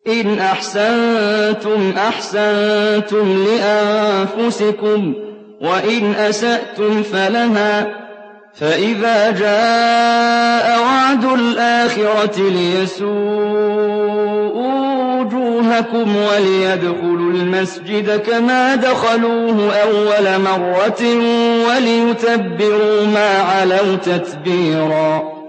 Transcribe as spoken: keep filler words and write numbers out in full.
إِنْ أَحْسَنتُمْ أَحْسَنتُمْ لِأَنفُسِكُمْ وَإِنْ أَسَأْتُمْ فَلَهَا ۚ فَإِذَا جَاءَ وَعْدُ الْآخِرَةِ لِيَسُوءُوا وُجُوهَكُمْ وَلِيَدْخُلُوا الْمَسْجِدَ كَمَا دَخَلُوهُ أَوَّلَ مَرَّةٍ وَلِيُتَبِّرُوا مَا عَلَوْا تَتْبِيرًا